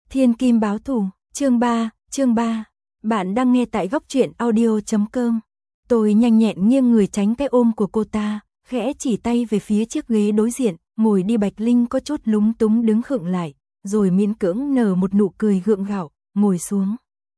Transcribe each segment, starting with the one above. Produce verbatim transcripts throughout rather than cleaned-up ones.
Thiên Kim báo thù, chương ba, chương ba. Bạn đang nghe tại góc truyện audio chấm com. Tôi nhanh nhẹn nghiêng người tránh cái ôm của cô ta, khẽ chỉ tay về phía chiếc ghế đối diện, ngồi đi. Bạch Linh có chút lúng túng đứng khựng lại, rồi miễn cưỡng nở một nụ cười gượng gạo, ngồi xuống.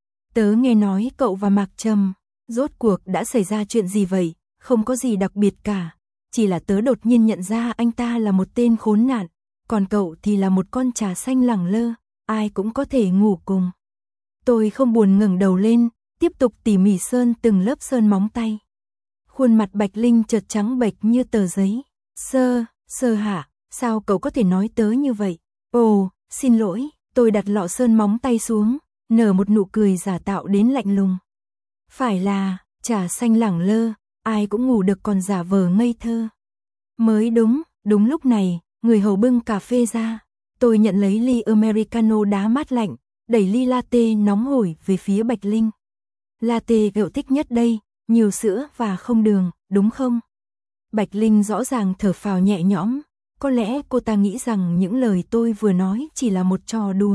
Tớ nghe nói cậu và Mạc Trầm, rốt cuộc đã xảy ra chuyện gì vậy? Không có gì đặc biệt cả, chỉ là tớ đột nhiên nhận ra anh ta là một tên khốn nạn, còn cậu thì là một con trà xanh lẳng lơ, ai cũng có thể ngủ cùng. Tôi không buồn ngẩng đầu lên, tiếp tục tỉ mỉ sơn từng lớp sơn móng tay. Khuôn mặt Bạch Linh chợt trắng bệch như tờ giấy. Sơ, sơ hả, sao cậu có thể nói tớ như vậy? Ồ, xin lỗi, tôi đặt lọ sơn móng tay xuống, nở một nụ cười giả tạo đến lạnh lùng. Phải là, trà xanh lẳng lơ, ai cũng ngủ được còn giả vờ ngây thơ. Mới đúng, đúng lúc này, người hầu bưng cà phê ra. Tôi nhận lấy ly Americano đá mát lạnh, đẩy ly latte nóng hổi về phía Bạch Linh. Latte cậu thích nhất đây, nhiều sữa và không đường, đúng không? Bạch Linh rõ ràng thở phào nhẹ nhõm, có lẽ cô ta nghĩ rằng những lời tôi vừa nói chỉ là một trò đùa.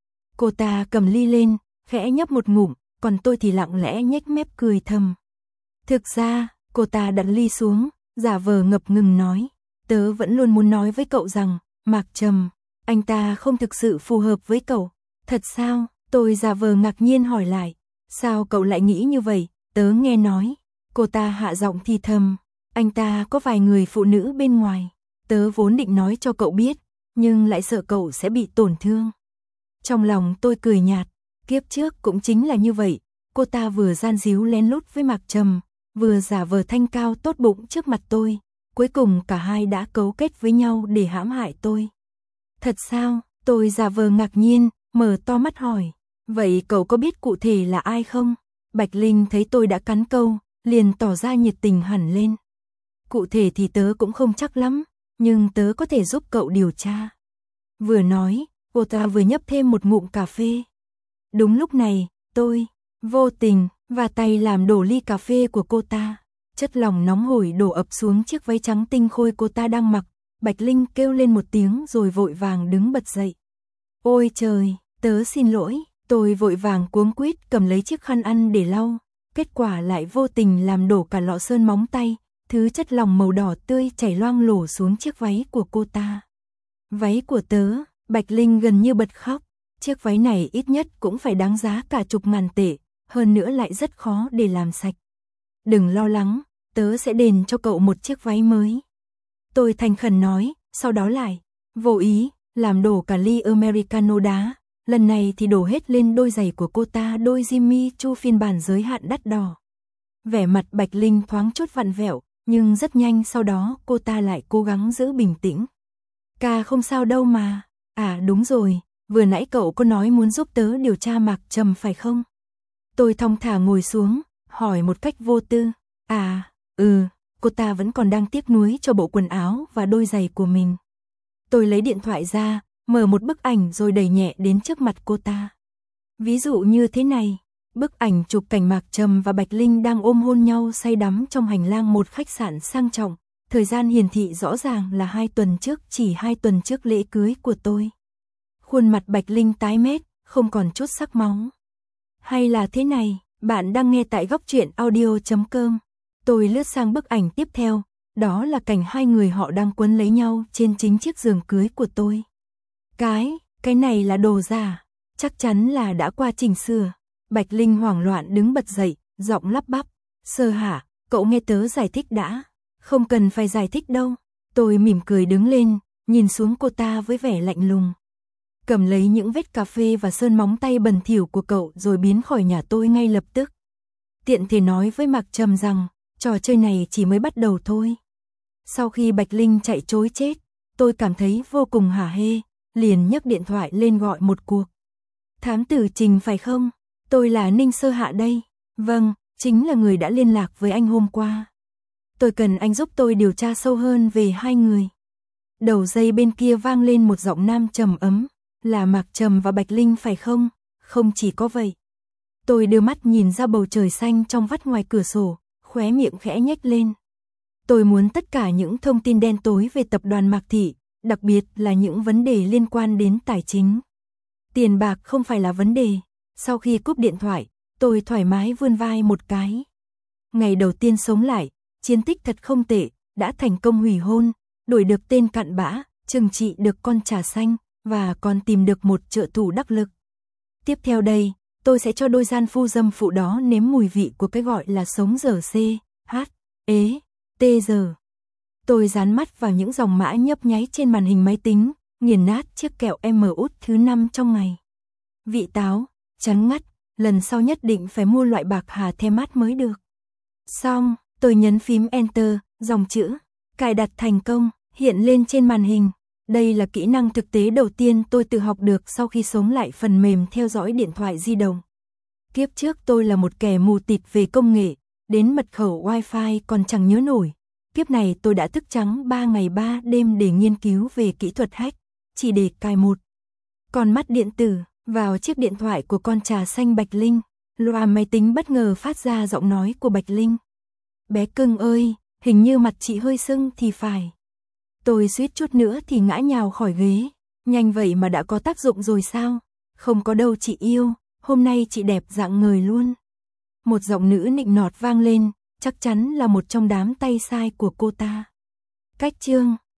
Cô ta cầm ly lên, khẽ nhấp một ngụm, còn tôi thì lặng lẽ nhếch mép cười thầm. Thực ra, cô ta đặt ly xuống, giả vờ ngập ngừng nói, tớ vẫn luôn muốn nói với cậu rằng, Mạc Trầm, anh ta không thực sự phù hợp với cậu. Thật sao? Tôi giả vờ ngạc nhiên hỏi lại. Sao cậu lại nghĩ như vậy? Tớ nghe nói. Cô ta hạ giọng thì thầm. Anh ta có vài người phụ nữ bên ngoài. Tớ vốn định nói cho cậu biết, nhưng lại sợ cậu sẽ bị tổn thương. Trong lòng tôi cười nhạt. Kiếp trước cũng chính là như vậy. Cô ta vừa gian díu lén lút với Mạc Trầm, vừa giả vờ thanh cao tốt bụng trước mặt tôi. Cuối cùng cả hai đã cấu kết với nhau để hãm hại tôi. Thật sao? Tôi giả vờ ngạc nhiên, mở to mắt hỏi. Vậy cậu có biết cụ thể là ai không? Bạch Linh thấy tôi đã cắn câu, liền tỏ ra nhiệt tình hẳn lên. Cụ thể thì tớ cũng không chắc lắm, nhưng tớ có thể giúp cậu điều tra. Vừa nói, cô ta vừa nhấp thêm một ngụm cà phê. Đúng lúc này, tôi, vô tình, và tay làm đổ ly cà phê của cô ta. Chất lỏng nóng hổi đổ ập xuống chiếc váy trắng tinh khôi cô ta đang mặc. Bạch Linh kêu lên một tiếng rồi vội vàng đứng bật dậy. Ôi trời, tớ xin lỗi, tôi vội vàng cuống quýt cầm lấy chiếc khăn ăn để lau. Kết quả lại vô tình làm đổ cả lọ sơn móng tay, thứ chất lỏng màu đỏ tươi chảy loang lổ xuống chiếc váy của cô ta. Váy của tớ, Bạch Linh gần như bật khóc. Chiếc váy này ít nhất cũng phải đáng giá cả chục ngàn tệ, hơn nữa lại rất khó để làm sạch. Đừng lo lắng, tớ sẽ đền cho cậu một chiếc váy mới. Tôi thành khẩn nói, sau đó lại, vô ý, làm đổ cả ly Americano đá, lần này thì đổ hết lên đôi giày của cô ta, đôi Jimmy Choo phiên bản giới hạn đắt đỏ. Vẻ mặt Bạch Linh thoáng chút vặn vẹo, nhưng rất nhanh sau đó cô ta lại cố gắng giữ bình tĩnh. Ca không sao đâu mà, à đúng rồi, vừa nãy cậu có nói muốn giúp tớ điều tra Mạc Trầm phải không? Tôi thong thả ngồi xuống, hỏi một cách vô tư, à, ừ. Cô ta vẫn còn đang tiếc nuối cho bộ quần áo và đôi giày của mình. Tôi lấy điện thoại ra, mở một bức ảnh rồi đẩy nhẹ đến trước mặt cô ta. Ví dụ như thế này, bức ảnh chụp cảnh Mạc Trầm và Bạch Linh đang ôm hôn nhau say đắm trong hành lang một khách sạn sang trọng. Thời gian hiển thị rõ ràng là hai tuần trước, chỉ hai tuần trước lễ cưới của tôi. Khuôn mặt Bạch Linh tái mét, không còn chút sắc máu. Hay là thế này, bạn đang nghe tại góc truyện audio chấm com. Tôi lướt sang bức ảnh tiếp theo, đó là cảnh hai người họ đang quấn lấy nhau trên chính chiếc giường cưới của tôi. Cái, cái này là đồ giả, chắc chắn là đã qua chỉnh sửa. Bạch Linh hoảng loạn đứng bật dậy, giọng lắp bắp. Sơ hả, cậu nghe tớ giải thích đã. Không cần phải giải thích đâu. Tôi mỉm cười đứng lên, nhìn xuống cô ta với vẻ lạnh lùng. Cầm lấy những vết cà phê và sơn móng tay bẩn thỉu của cậu rồi biến khỏi nhà tôi ngay lập tức. Tiện thể nói với Mạc Trầm rằng, trò chơi này chỉ mới bắt đầu thôi. Sau khi Bạch Linh chạy trối chết, tôi cảm thấy vô cùng hả hê, liền nhấc điện thoại lên gọi một cuộc. Thám tử Trình phải không? Tôi là Ninh Sơ Hạ đây. Vâng, chính là người đã liên lạc với anh hôm qua. Tôi cần anh giúp tôi điều tra sâu hơn về hai người. Đầu dây bên kia vang lên một giọng nam trầm ấm. Là Mạc Trầm và Bạch Linh phải không? Không chỉ có vậy. Tôi đưa mắt nhìn ra bầu trời xanh trong vắt ngoài cửa sổ, khóe miệng khẽ nhếch lên. Tôi muốn tất cả những thông tin đen tối về tập đoàn Mạc Thị, đặc biệt là những vấn đề liên quan đến tài chính. Tiền bạc không phải là vấn đề. Sau khi cúp điện thoại, tôi thoải mái vươn vai một cái. Ngày đầu tiên sống lại, chiến tích thật không tệ, đã thành công hủy hôn, đổi được tên cặn bã, trừng trị được con trà xanh, và còn tìm được một trợ thủ đắc lực. Tiếp theo đây, tôi sẽ cho đôi gian phu dâm phụ đó nếm mùi vị của cái gọi là sống giờ C, H, ế, T giờ. Tôi dán mắt vào những dòng mã nhấp nháy trên màn hình máy tính, nghiền nát chiếc kẹo em út thứ năm trong ngày. Vị táo, chán ngắt, lần sau nhất định phải mua loại bạc hà the mát mới được. Xong, tôi nhấn phím Enter, dòng chữ cài đặt thành công hiện lên trên màn hình. Đây là kỹ năng thực tế đầu tiên tôi tự học được sau khi sống lại phần mềm theo dõi điện thoại di động. Kiếp trước tôi là một kẻ mù tịt về công nghệ, đến mật khẩu Wi-Fi còn chẳng nhớ nổi. Kiếp này tôi đã thức trắng ba ngày ba đêm để nghiên cứu về kỹ thuật hack, chỉ để cài một con mắt điện tử vào chiếc điện thoại của con trà xanh Bạch Linh. Loa máy tính bất ngờ phát ra giọng nói của Bạch Linh. Bé cưng ơi, hình như mặt chị hơi sưng thì phải. Tôi suýt chút nữa thì ngã nhào khỏi ghế. Nhanh vậy mà đã có tác dụng rồi sao? Không có đâu chị yêu, hôm nay chị đẹp rạng ngời luôn. Một giọng nữ nịnh nọt vang lên, chắc chắn là một trong đám tay sai của cô ta. Cách chương